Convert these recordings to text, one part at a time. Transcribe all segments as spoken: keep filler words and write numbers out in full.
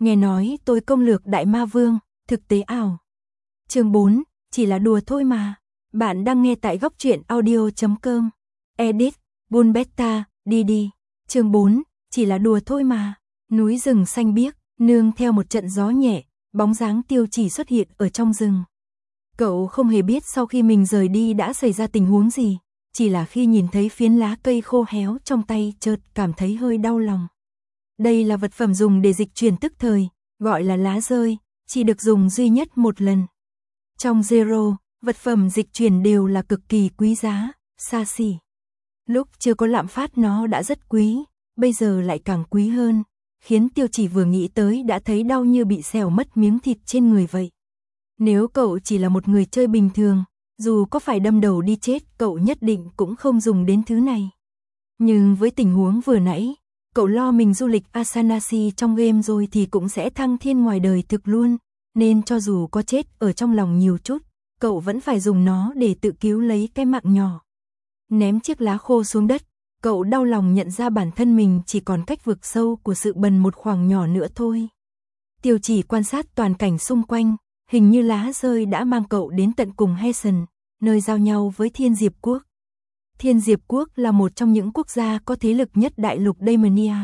Nghe nói tôi công lược đại ma vương, thực tế ảo. Chương bốn, chỉ là đùa thôi mà. Bạn đang nghe tại góc truyện audio chấm com. Edit, Bulbetta, đi đi. Chương bốn, chỉ là đùa thôi mà. Núi rừng xanh biếc, nương theo một trận gió nhẹ, bóng dáng Tiêu Chỉ xuất hiện ở trong rừng. Cậu không hề biết sau khi mình rời đi đã xảy ra tình huống gì, chỉ là khi nhìn thấy phiến lá cây khô héo trong tay chợt cảm thấy hơi đau lòng. Đây là vật phẩm dùng để dịch chuyển tức thời, gọi là lá rơi, chỉ được dùng duy nhất một lần. Trong Zero, vật phẩm dịch chuyển đều là cực kỳ quý giá, xa xỉ. Lúc chưa có lạm phát nó đã rất quý, bây giờ lại càng quý hơn, khiến Tiêu Chỉ vừa nghĩ tới đã thấy đau như bị xẻo mất miếng thịt trên người vậy. Nếu cậu chỉ là một người chơi bình thường, dù có phải đâm đầu đi chết cậu nhất định cũng không dùng đến thứ này. Nhưng với tình huống vừa nãy, cậu lo mình du lịch Asanasi trong game rồi thì cũng sẽ thăng thiên ngoài đời thực luôn, nên cho dù có chết ở trong lòng nhiều chút, cậu vẫn phải dùng nó để tự cứu lấy cái mạng nhỏ. Ném chiếc lá khô xuống đất, cậu đau lòng nhận ra bản thân mình chỉ còn cách vực sâu của sự bần một khoảng nhỏ nữa thôi. Tiêu Chỉ quan sát toàn cảnh xung quanh, hình như lá rơi đã mang cậu đến tận cùng Hessen, nơi giao nhau với Thiên Diệp Quốc. Thiên Diệp Quốc là một trong những quốc gia có thế lực nhất đại lục Daemonia.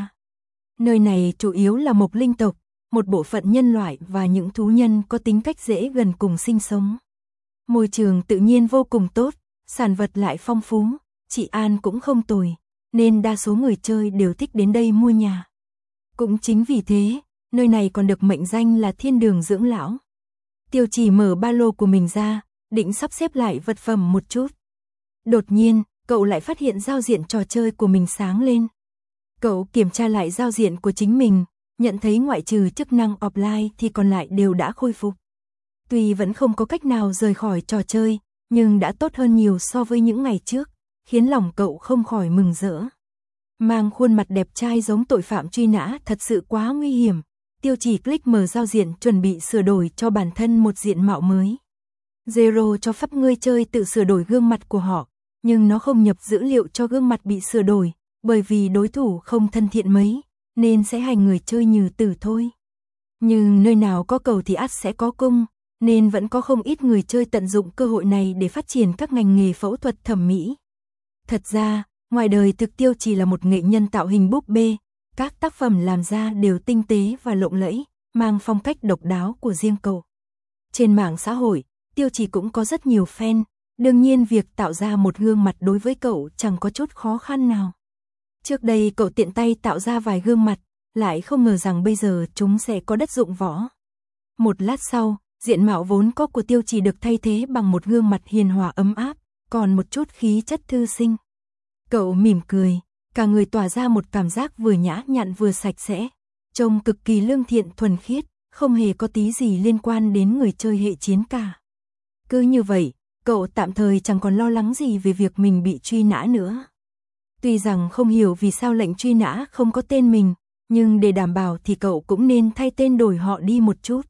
Nơi này chủ yếu là mộc linh tộc, một bộ phận nhân loại và những thú nhân có tính cách dễ gần cùng sinh sống. Môi trường tự nhiên vô cùng tốt, sản vật lại phong phú, trị an cũng không tồi, nên đa số người chơi đều thích đến đây mua nhà. Cũng chính vì thế, nơi này còn được mệnh danh là thiên đường dưỡng lão. Tiêu Chỉ mở ba lô của mình ra, định sắp xếp lại vật phẩm một chút. Đột nhiên, cậu lại phát hiện giao diện trò chơi của mình sáng lên. Cậu kiểm tra lại giao diện của chính mình, nhận thấy ngoại trừ chức năng offline thì còn lại đều đã khôi phục. Tuy vẫn không có cách nào rời khỏi trò chơi, nhưng đã tốt hơn nhiều so với những ngày trước, khiến lòng cậu không khỏi mừng rỡ. Mang khuôn mặt đẹp trai giống tội phạm truy nã thật sự quá nguy hiểm. Tiêu Chỉ click mở giao diện chuẩn bị sửa đổi cho bản thân một diện mạo mới. Zero cho phép người chơi tự sửa đổi gương mặt của họ, nhưng nó không nhập dữ liệu cho gương mặt bị sửa đổi, bởi vì đối thủ không thân thiện mấy, nên sẽ hành người chơi như tử thôi. Nhưng nơi nào có cầu thì ắt sẽ có cung, nên vẫn có không ít người chơi tận dụng cơ hội này để phát triển các ngành nghề phẫu thuật thẩm mỹ. Thật ra, ngoài đời thực Tiêu Chỉ là một nghệ nhân tạo hình búp bê, các tác phẩm làm ra đều tinh tế và lộng lẫy, mang phong cách độc đáo của riêng cậu. Trên mạng xã hội, Tiêu Chỉ cũng có rất nhiều fan, đương nhiên việc tạo ra một gương mặt đối với cậu chẳng có chút khó khăn nào. Trước đây cậu tiện tay tạo ra vài gương mặt, lại không ngờ rằng bây giờ chúng sẽ có đất dụng võ. Một lát sau, diện mạo vốn có của Tiêu Chỉ được thay thế bằng một gương mặt hiền hòa ấm áp, còn một chút khí chất thư sinh. Cậu mỉm cười, cả người tỏa ra một cảm giác vừa nhã nhặn vừa sạch sẽ, trông cực kỳ lương thiện thuần khiết, không hề có tí gì liên quan đến người chơi hệ chiến cả. Cứ như vậy, cậu tạm thời chẳng còn lo lắng gì về việc mình bị truy nã nữa. Tuy rằng không hiểu vì sao lệnh truy nã không có tên mình, nhưng để đảm bảo thì cậu cũng nên thay tên đổi họ đi một chút.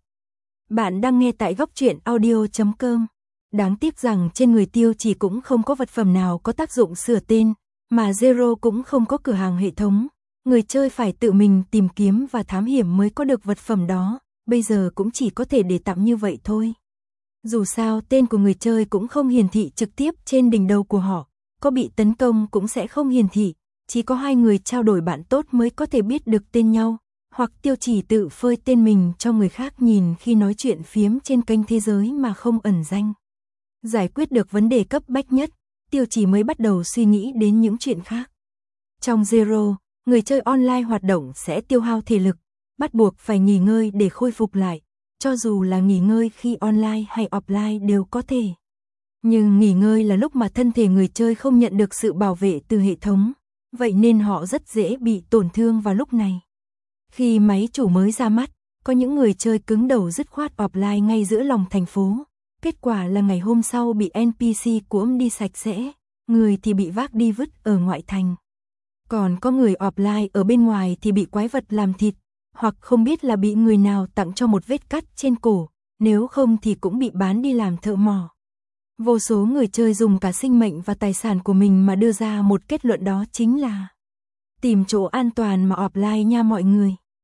Bạn đang nghe tại góc truyện audio chấm com. Đáng tiếc rằng trên người Tiêu Chỉ cũng không có vật phẩm nào có tác dụng sửa tên, mà Zero cũng không có cửa hàng hệ thống. Người chơi phải tự mình tìm kiếm và thám hiểm mới có được vật phẩm đó, bây giờ cũng chỉ có thể để tạm như vậy thôi. Dù sao tên của người chơi cũng không hiển thị trực tiếp trên đỉnh đầu của họ, có bị tấn công cũng sẽ không hiển thị, chỉ có hai người trao đổi bạn tốt mới có thể biết được tên nhau, hoặc Tiêu Chỉ tự phơi tên mình cho người khác nhìn khi nói chuyện phiếm trên kênh thế giới mà không ẩn danh. Giải quyết được vấn đề cấp bách nhất, Tiêu Chỉ mới bắt đầu suy nghĩ đến những chuyện khác. Trong Zero, người chơi online hoạt động sẽ tiêu hao thể lực, bắt buộc phải nghỉ ngơi để khôi phục lại, cho dù là nghỉ ngơi khi online hay offline đều có thể. Nhưng nghỉ ngơi là lúc mà thân thể người chơi không nhận được sự bảo vệ từ hệ thống, vậy nên họ rất dễ bị tổn thương vào lúc này. Khi máy chủ mới ra mắt, có những người chơi cứng đầu dứt khoát offline ngay giữa lòng thành phố. Kết quả là ngày hôm sau bị en pê xê cuỗm đi sạch sẽ, người thì bị vác đi vứt ở ngoại thành. Còn có người offline ở bên ngoài thì bị quái vật làm thịt, hoặc không biết là bị người nào tặng cho một vết cắt trên cổ, nếu không thì cũng bị bán đi làm thợ mỏ. Vô số người chơi dùng cả sinh mệnh và tài sản của mình mà đưa ra một kết luận đó chính là tìm chỗ an toàn mà offline nha mọi người.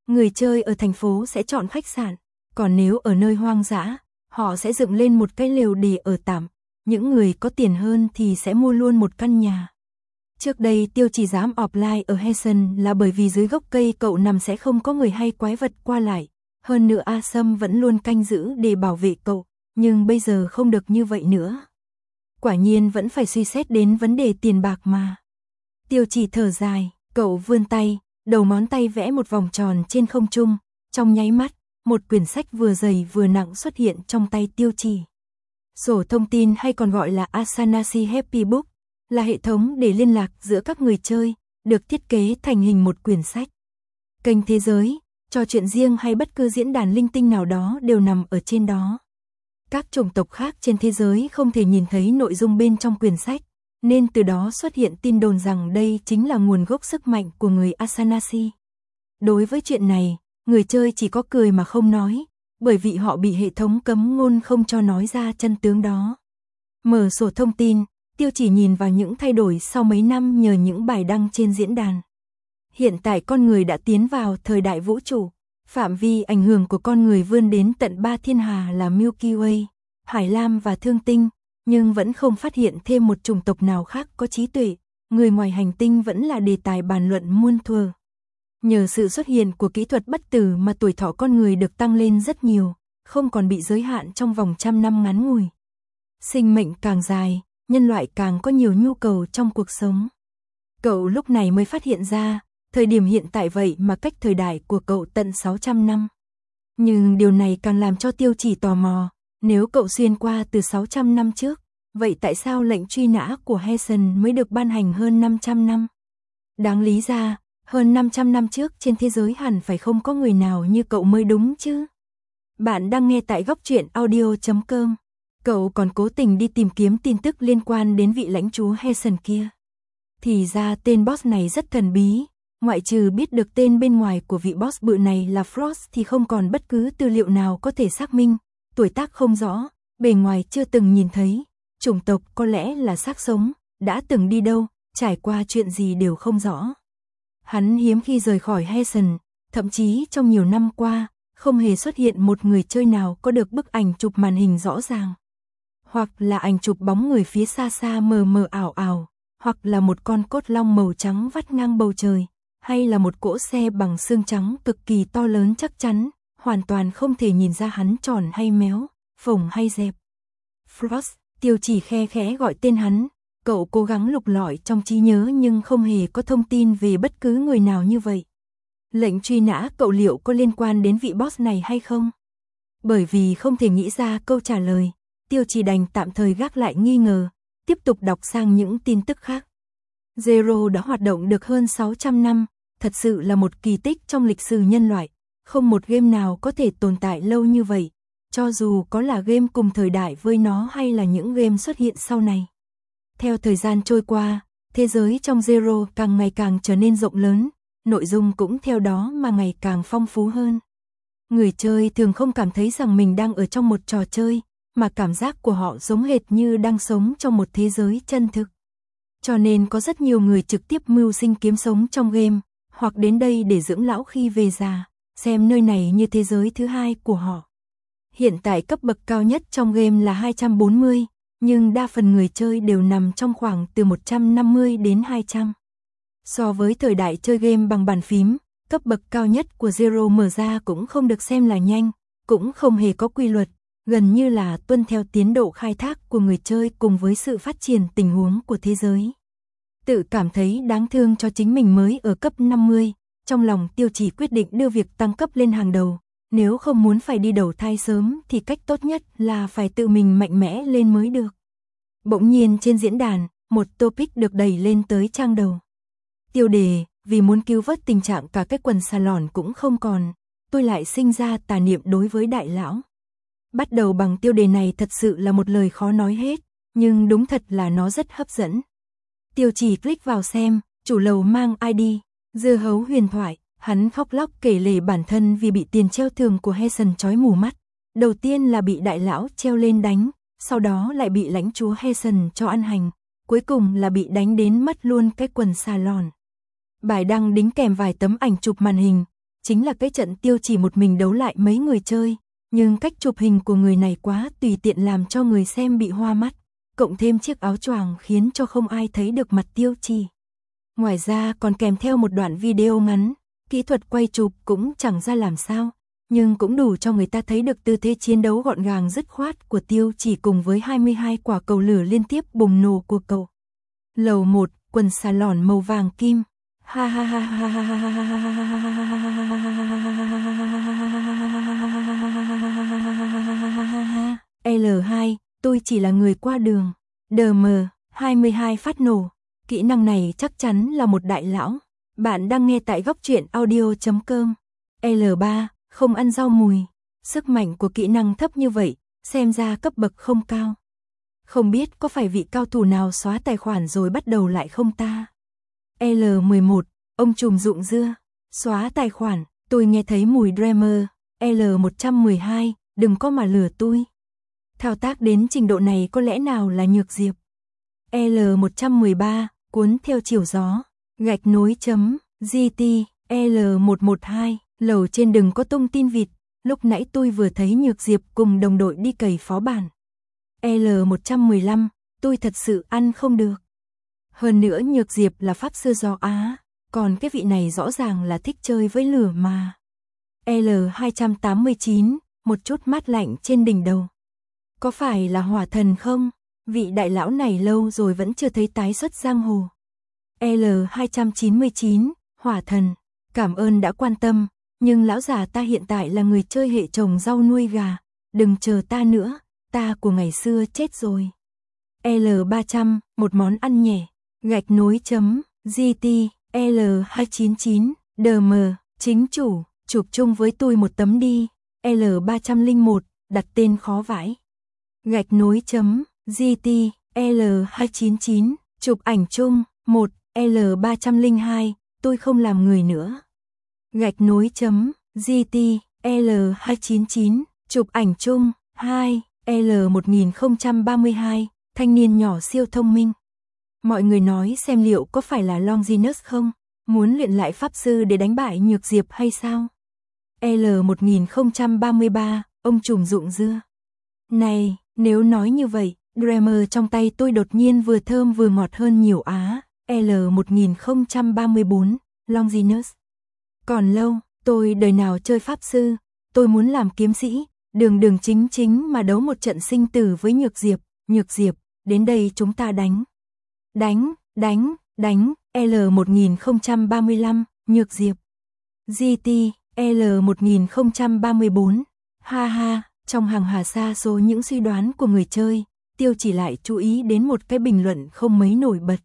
Người chơi ở thành phố sẽ chọn khách sạn, còn nếu ở nơi hoang dã, họ sẽ dựng lên một cái lều để ở tạm. Những người có tiền hơn thì sẽ mua luôn một căn nhà. Trước đây Tiêu chỉ dám offline ở Hessen là bởi vì dưới gốc cây cậu nằm sẽ không có người hay quái vật qua lại. Hơn nữa A Sâm vẫn luôn canh giữ để bảo vệ cậu, nhưng bây giờ không được như vậy nữa. Quả nhiên vẫn phải suy xét đến vấn đề tiền bạc mà. Tiêu chỉ thở dài, cậu vươn tay, đầu ngón tay vẽ một vòng tròn trên không trung, trong nháy mắt, một quyển sách vừa dày vừa nặng xuất hiện trong tay Tiêu chỉ. Sổ thông tin hay còn gọi là Asanasi Happy Book, là hệ thống để liên lạc giữa các người chơi, được thiết kế thành hình một quyển sách. Kênh thế giới, trò chuyện riêng hay bất cứ diễn đàn linh tinh nào đó đều nằm ở trên đó. Các chủng tộc khác trên thế giới không thể nhìn thấy nội dung bên trong quyển sách, nên từ đó xuất hiện tin đồn rằng đây chính là nguồn gốc sức mạnh của người Asanasi. Đối với chuyện này, người chơi chỉ có cười mà không nói, bởi vì họ bị hệ thống cấm ngôn không cho nói ra chân tướng đó. Mở sổ thông tin, Tiêu chỉ nhìn vào những thay đổi sau mấy năm nhờ những bài đăng trên diễn đàn. Hiện tại con người đã tiến vào thời đại vũ trụ, phạm vi ảnh hưởng của con người vươn đến tận ba thiên hà là Milky Way, Hải Lam và Thương Tinh, nhưng vẫn không phát hiện thêm một chủng tộc nào khác có trí tuệ, người ngoài hành tinh vẫn là đề tài bàn luận muôn thuở. Nhờ sự xuất hiện của kỹ thuật bất tử mà tuổi thọ con người được tăng lên rất nhiều, không còn bị giới hạn trong vòng trăm năm ngắn ngủi. Sinh mệnh càng dài, nhân loại càng có nhiều nhu cầu trong cuộc sống. Cậu lúc này mới phát hiện ra, thời điểm hiện tại vậy mà cách thời đại của cậu tận sáu trăm năm. Nhưng điều này càng làm cho Tiêu chỉ tò mò, nếu cậu xuyên qua từ sáu trăm năm trước, vậy tại sao lệnh truy nã của Hessen mới được ban hành hơn năm trăm năm? Đáng lý ra, hơn năm trăm năm trước trên thế giới hẳn phải không có người nào như cậu mới đúng chứ. Bạn đang nghe tại góc truyện audio chấm com. Cậu còn cố tình đi tìm kiếm tin tức liên quan đến vị lãnh chúa Hessen kia. Thì ra tên boss này rất thần bí, ngoại trừ biết được tên bên ngoài của vị boss bự này là Frost thì không còn bất cứ tư liệu nào có thể xác minh, tuổi tác không rõ, bề ngoài chưa từng nhìn thấy, chủng tộc có lẽ là xác sống, đã từng đi đâu, trải qua chuyện gì đều không rõ. Hắn hiếm khi rời khỏi Hessen, thậm chí trong nhiều năm qua, không hề xuất hiện một người chơi nào có được bức ảnh chụp màn hình rõ ràng. Hoặc là ảnh chụp bóng người phía xa xa mờ mờ ảo ảo, hoặc là một con cốt long màu trắng vắt ngang bầu trời, hay là một cỗ xe bằng xương trắng cực kỳ to lớn chắc chắn, hoàn toàn không thể nhìn ra hắn tròn hay méo, phồng hay dẹp. Frost, Tiêu chỉ khe khẽ gọi tên hắn, cậu cố gắng lục lọi trong trí nhớ nhưng không hề có thông tin về bất cứ người nào như vậy. Lệnh truy nã cậu liệu có liên quan đến vị boss này hay không? Bởi vì không thể nghĩ ra câu trả lời, Tiêu chỉ đành tạm thời gác lại nghi ngờ, tiếp tục đọc sang những tin tức khác. Zero đã hoạt động được hơn sáu trăm năm, thật sự là một kỳ tích trong lịch sử nhân loại, không một game nào có thể tồn tại lâu như vậy, cho dù có là game cùng thời đại với nó hay là những game xuất hiện sau này. Theo thời gian trôi qua, thế giới trong Zero càng ngày càng trở nên rộng lớn, nội dung cũng theo đó mà ngày càng phong phú hơn. Người chơi thường không cảm thấy rằng mình đang ở trong một trò chơi, mà cảm giác của họ giống hệt như đang sống trong một thế giới chân thực. Cho nên có rất nhiều người trực tiếp mưu sinh kiếm sống trong game, hoặc đến đây để dưỡng lão khi về già, xem nơi này như thế giới thứ hai của họ. Hiện tại cấp bậc cao nhất trong game là hai trăm bốn mươi, nhưng đa phần người chơi đều nằm trong khoảng từ một trăm năm mươi đến hai trăm. So với thời đại chơi game bằng bàn phím, cấp bậc cao nhất của Zero mở ra cũng không được xem là nhanh, cũng không hề có quy luật, gần như là tuân theo tiến độ khai thác của người chơi cùng với sự phát triển tình huống của thế giới. Tự cảm thấy đáng thương cho chính mình mới ở cấp năm mươi, trong lòng Tiêu chỉ quyết định đưa việc tăng cấp lên hàng đầu, nếu không muốn phải đi đầu thai sớm thì cách tốt nhất là phải tự mình mạnh mẽ lên mới được. Bỗng nhiên trên diễn đàn, một topic được đẩy lên tới trang đầu. Tiêu đề, vì muốn cứu vớt tình trạng cả cái quần xà lòn cũng không còn, tôi lại sinh ra tà niệm đối với đại lão. Bắt đầu bằng tiêu đề này thật sự là một lời khó nói hết, nhưng đúng thật là nó rất hấp dẫn. Tiêu chỉ click vào xem, chủ lầu mang i đê, dưa hấu huyền thoại, hắn khóc lóc kể lể bản thân vì bị tiền treo thưởng của Hessen chói mù mắt. Đầu tiên là bị đại lão treo lên đánh, sau đó lại bị lãnh chúa Hessen cho ăn hành, cuối cùng là bị đánh đến mất luôn cái quần xà lòn. Bài đăng đính kèm vài tấm ảnh chụp màn hình, chính là cái trận Tiêu chỉ một mình đấu lại mấy người chơi, nhưng cách chụp hình của người này quá tùy tiện làm cho người xem bị hoa mắt, cộng thêm chiếc áo choàng khiến cho không ai thấy được mặt Tiêu chỉ. Ngoài ra còn kèm theo một đoạn video ngắn, kỹ thuật quay chụp cũng chẳng ra làm sao, nhưng cũng đủ cho người ta thấy được tư thế chiến đấu gọn gàng dứt khoát của Tiêu chỉ cùng với hai mươi hai quả cầu lửa liên tiếp bùng nổ của cậu. Lầu một, quần xà lòn màu vàng kim. Ha ha ha ha ha ha ha. L hai, tôi chỉ là người qua đường. đê em hai mươi hai phát nổ. Kỹ năng này chắc chắn là một đại lão. Bạn đang nghe tại góc truyện audio chấm com. L ba, không ăn rau mùi. Sức mạnh của kỹ năng thấp như vậy, xem ra cấp bậc không cao. Không biết có phải vị cao thủ nào xóa tài khoản rồi bắt đầu lại không ta? L mười một, ông trùm rụng dưa. Xóa tài khoản, tôi nghe thấy mùi Dreamer. L một trăm mười hai, đừng có mà lừa tôi. Thao tác đến trình độ này có lẽ nào là Nhược Diệp. L một trăm mười ba, cuốn theo chiều gió. Gạch nối chấm, giê tê, L một một hai, lầu trên đừng có tung tin vịt. Lúc nãy tôi vừa thấy Nhược Diệp cùng đồng đội đi cày phó bản. L một trăm mười lăm, tôi thật sự ăn không được. Hơn nữa Nhược Diệp là pháp sư gió Á, còn cái vị này rõ ràng là thích chơi với lửa mà. L hai trăm tám mươi chín, một chút mát lạnh trên đỉnh đầu. Có phải là hỏa thần không? Vị đại lão này lâu rồi vẫn chưa thấy tái xuất giang hồ. L hai trăm chín mươi chín, hỏa thần, cảm ơn đã quan tâm, nhưng lão già ta hiện tại là người chơi hệ trồng rau nuôi gà, đừng chờ ta nữa, ta của ngày xưa chết rồi. L ba trăm, một món ăn nhẹ, gạch nối chấm, giê tê, L hai chín chín, đê em, chính chủ, chụp chung với tôi một tấm đi. L ba không một, đặt tên khó vãi. Gạch nối chấm, giê tê, L hai chín chín, chụp ảnh chung, một, L ba không hai, tôi không làm người nữa. Gạch nối chấm, giê tê, L hai chín chín, chụp ảnh chung, hai, L một không ba hai, thanh niên nhỏ siêu thông minh. Mọi người nói xem liệu có phải là Longinus không? Muốn luyện lại pháp sư để đánh bại Nhược Diệp hay sao? L một không ba ba, ông trùm rụng dưa. Này, nếu nói như vậy, Dreamer trong tay tôi đột nhiên vừa thơm vừa ngọt hơn nhiều á. L một không ba bốn, Longinus. Còn lâu, tôi đời nào chơi pháp sư, tôi muốn làm kiếm sĩ, đường đường chính chính mà đấu một trận sinh tử với Nhược Diệp. Nhược Diệp, đến đây chúng ta đánh. Đánh, đánh, đánh, L một không ba lăm, Nhược Diệp. giê tê, L một không ba bốn. Ha ha, trong hàng hà xa số những suy đoán của người chơi, Tiêu chỉ lại chú ý đến một cái bình luận không mấy nổi bật.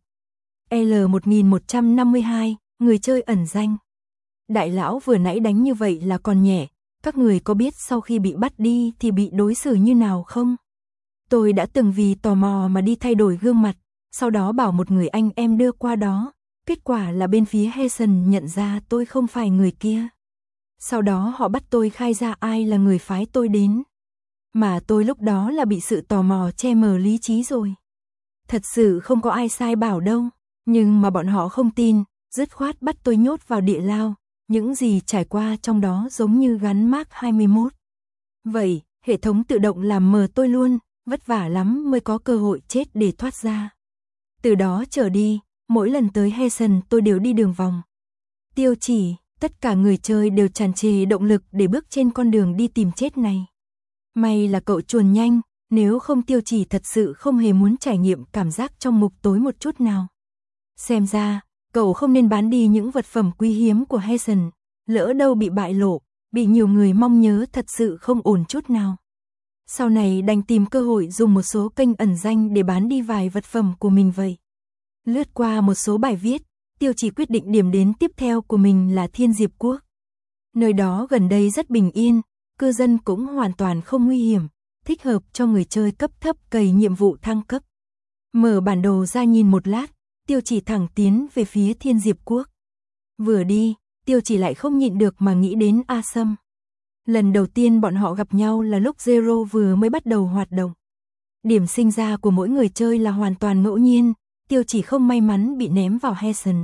L một một năm hai, người chơi ẩn danh. Đại lão vừa nãy đánh như vậy là còn nhẹ, các người có biết sau khi bị bắt đi thì bị đối xử như nào không? Tôi đã từng vì tò mò mà đi thay đổi gương mặt, sau đó bảo một người anh em đưa qua đó, kết quả là bên phía Hessen nhận ra tôi không phải người kia. Sau đó họ bắt tôi khai ra ai là người phái tôi đến. Mà tôi lúc đó là bị sự tò mò che mờ lý trí rồi. Thật sự không có ai sai bảo đâu, nhưng mà bọn họ không tin, dứt khoát bắt tôi nhốt vào địa lao, những gì trải qua trong đó giống như gắn mác hai mươi mốt. Vậy, hệ thống tự động làm mờ tôi luôn, vất vả lắm mới có cơ hội chết để thoát ra. Từ đó trở đi, mỗi lần tới Hessen tôi đều đi đường vòng. Tiêu chỉ, tất cả người chơi đều tràn trề động lực để bước trên con đường đi tìm chết này. May là cậu chuồn nhanh, nếu không Tiêu chỉ thật sự không hề muốn trải nghiệm cảm giác trong ngục tối một chút nào. Xem ra, cậu không nên bán đi những vật phẩm quý hiếm của Hessen, lỡ đâu bị bại lộ, bị nhiều người mong nhớ thật sự không ổn chút nào. Sau này đành tìm cơ hội dùng một số kênh ẩn danh để bán đi vài vật phẩm của mình vậy. Lướt qua một số bài viết, Tiêu chỉ quyết định điểm đến tiếp theo của mình là Thiên Diệp Quốc. Nơi đó gần đây rất bình yên, cư dân cũng hoàn toàn không nguy hiểm, thích hợp cho người chơi cấp thấp cày nhiệm vụ thăng cấp. Mở bản đồ ra nhìn một lát, Tiêu chỉ thẳng tiến về phía Thiên Diệp Quốc. Vừa đi, Tiêu chỉ lại không nhịn được mà nghĩ đến A Sâm. Lần đầu tiên bọn họ gặp nhau là lúc Zero vừa mới bắt đầu hoạt động. Điểm sinh ra của mỗi người chơi là hoàn toàn ngẫu nhiên, Tiêu chỉ không may mắn bị ném vào Hessen.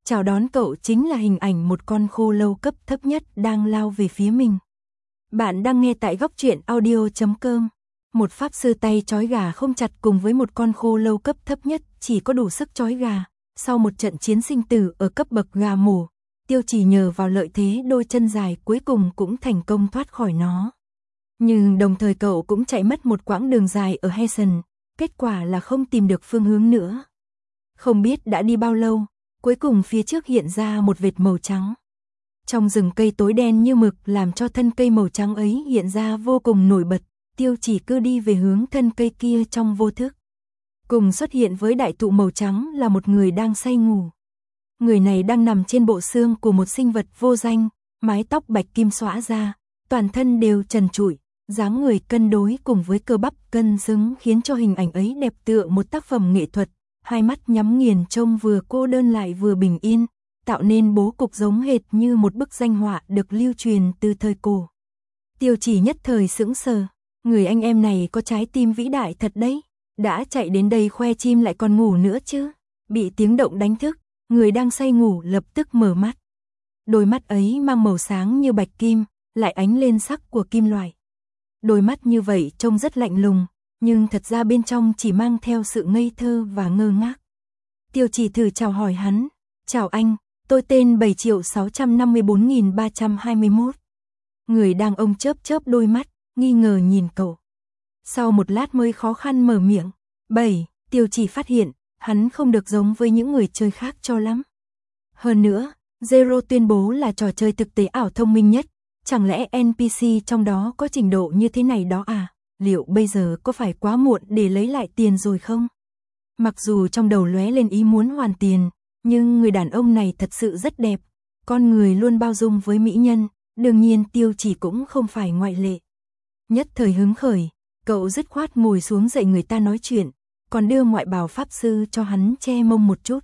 Chào đón cậu chính là hình ảnh một con khô lâu cấp thấp nhất đang lao về phía mình. Bạn đang nghe tại góc truyện audio chấm com. Một pháp sư tay trói gà không chặt cùng với một con khô lâu cấp thấp nhất chỉ có đủ sức trói gà. Sau một trận chiến sinh tử ở cấp bậc gà mổ, Tiêu Chỉ nhờ vào lợi thế đôi chân dài cuối cùng cũng thành công thoát khỏi nó. Nhưng đồng thời cậu cũng chạy mất một quãng đường dài ở Hessen, kết quả là không tìm được phương hướng nữa. Không biết đã đi bao lâu, cuối cùng phía trước hiện ra một vệt màu trắng. Trong rừng cây tối đen như mực làm cho thân cây màu trắng ấy hiện ra vô cùng nổi bật, Tiêu Chỉ cứ đi về hướng thân cây kia trong vô thức. Cùng xuất hiện với đại thụ màu trắng là một người đang say ngủ. Người này đang nằm trên bộ xương của một sinh vật vô danh, mái tóc bạch kim xõa ra, toàn thân đều trần trụi, dáng người cân đối cùng với cơ bắp cân xứng khiến cho hình ảnh ấy đẹp tựa một tác phẩm nghệ thuật, hai mắt nhắm nghiền trông vừa cô đơn lại vừa bình yên, tạo nên bố cục giống hệt như một bức danh họa được lưu truyền từ thời cổ. Tiêu Chỉ nhất thời sững sờ, người anh em này có trái tim vĩ đại thật đấy, đã chạy đến đây khoe chim lại còn ngủ nữa chứ. Bị tiếng động đánh thức, người đang say ngủ lập tức mở mắt. Đôi mắt ấy mang màu sáng như bạch kim, lại ánh lên sắc của kim loại. Đôi mắt như vậy trông rất lạnh lùng, nhưng thật ra bên trong chỉ mang theo sự ngây thơ và ngơ ngác. Tiêu Chỉ thử chào hỏi hắn, chào anh, tôi tên bảy triệu sáu trăm năm mươi bốn nghìn ba trăm hai mươi mốt. Người đàn ông chớp chớp đôi mắt, nghi ngờ nhìn cậu. Sau một lát mới khó khăn mở miệng, bảy, Tiêu Chỉ phát hiện, hắn không được giống với những người chơi khác cho lắm. Hơn nữa, Zero tuyên bố là trò chơi thực tế ảo thông minh nhất, chẳng lẽ en pê xê trong đó có trình độ như thế này đó à? Liệu bây giờ có phải quá muộn để lấy lại tiền rồi không? Mặc dù trong đầu lóe lên ý muốn hoàn tiền, nhưng người đàn ông này thật sự rất đẹp, con người luôn bao dung với mỹ nhân, đương nhiên Tiêu Chỉ cũng không phải ngoại lệ. Nhất thời hứng khởi, cậu dứt khoát ngồi xuống dạy người ta nói chuyện, còn đưa ngoại bào pháp sư cho hắn che mông một chút.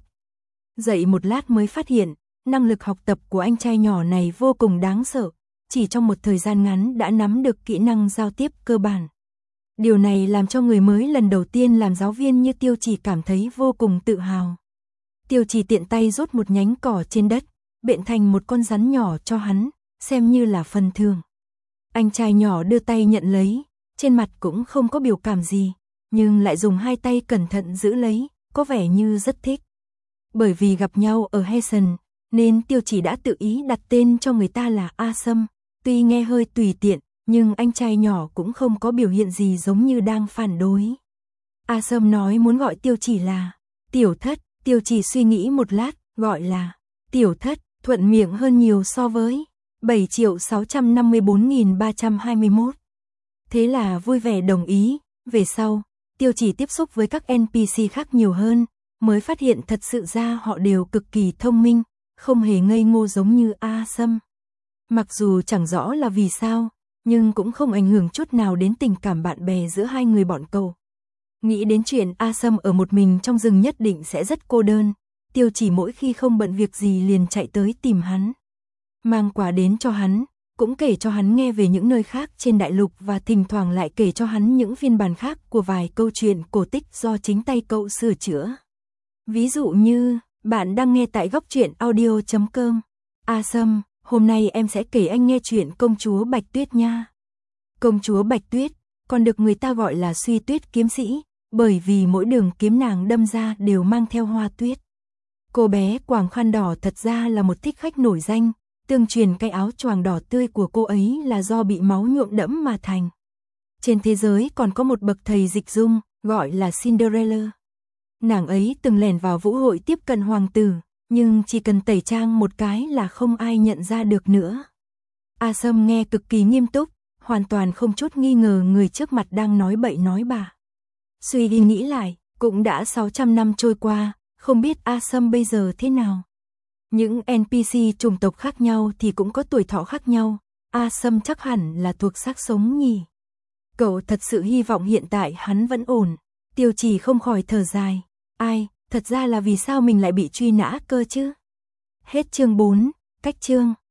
Dạy một lát mới phát hiện, năng lực học tập của anh trai nhỏ này vô cùng đáng sợ, chỉ trong một thời gian ngắn đã nắm được kỹ năng giao tiếp cơ bản. Điều này làm cho người mới lần đầu tiên làm giáo viên như Tiêu Chỉ cảm thấy vô cùng tự hào. Tiêu Chỉ tiện tay rút một nhánh cỏ trên đất, bện thành một con rắn nhỏ cho hắn, xem như là phần thưởng. Anh trai nhỏ đưa tay nhận lấy, trên mặt cũng không có biểu cảm gì, nhưng lại dùng hai tay cẩn thận giữ lấy, có vẻ như rất thích. Bởi vì gặp nhau ở Hessen, nên Tiêu Chỉ đã tự ý đặt tên cho người ta là A Sâm, tuy nghe hơi tùy tiện, nhưng anh trai nhỏ cũng không có biểu hiện gì giống như đang phản đối. A Sâm nói muốn gọi Tiêu Chỉ là Tiểu Thất, Tiêu Chỉ suy nghĩ một lát, gọi là Tiểu Thất, thuận miệng hơn nhiều so với bảy triệu sáu trăm năm mươi bốn nghìn ba trăm hai mươi mốt. Thế là vui vẻ đồng ý, về sau, Tiêu Chỉ tiếp xúc với các en pê xê khác nhiều hơn, mới phát hiện thật sự ra họ đều cực kỳ thông minh, không hề ngây ngô giống như A Sâm. Mặc dù chẳng rõ là vì sao, nhưng cũng không ảnh hưởng chút nào đến tình cảm bạn bè giữa hai người bọn cậu. Nghĩ đến chuyện A Sâm ở một mình trong rừng nhất định sẽ rất cô đơn, Tiêu Chỉ mỗi khi không bận việc gì liền chạy tới tìm hắn. Mang quà đến cho hắn, cũng kể cho hắn nghe về những nơi khác trên đại lục và thỉnh thoảng lại kể cho hắn những phiên bản khác của vài câu chuyện cổ tích do chính tay cậu sửa chữa. Ví dụ như, bạn đang nghe tại góc truyện audio chấm com. A Sâm, hôm nay em sẽ kể anh nghe chuyện công chúa Bạch Tuyết nha. Công chúa Bạch Tuyết, còn được người ta gọi là Suy Tuyết kiếm sĩ, bởi vì mỗi đường kiếm nàng đâm ra đều mang theo hoa tuyết. Cô bé quàng khăn đỏ thật ra là một thích khách nổi danh, tương truyền cái áo choàng đỏ tươi của cô ấy là do bị máu nhuộm đẫm mà thành. Trên thế giới còn có một bậc thầy dịch dung, gọi là Cinderella. Nàng ấy từng lẻn vào vũ hội tiếp cận hoàng tử, nhưng chỉ cần tẩy trang một cái là không ai nhận ra được nữa. A Sâm nghe cực kỳ nghiêm túc, hoàn toàn không chút nghi ngờ người trước mặt đang nói bậy nói bạ. Suy đi nghĩ lại, cũng đã sáu trăm năm trôi qua, không biết A Sâm bây giờ thế nào. Những en pê xê chủng tộc khác nhau thì cũng có tuổi thọ khác nhau, A Sâm chắc hẳn là thuộc xác sống nhỉ. Cậu thật sự hy vọng hiện tại hắn vẫn ổn. Tiêu Chỉ không khỏi thở dài. Ai, thật ra là vì sao mình lại bị truy nã cơ chứ? Hết chương bốn, cách chương.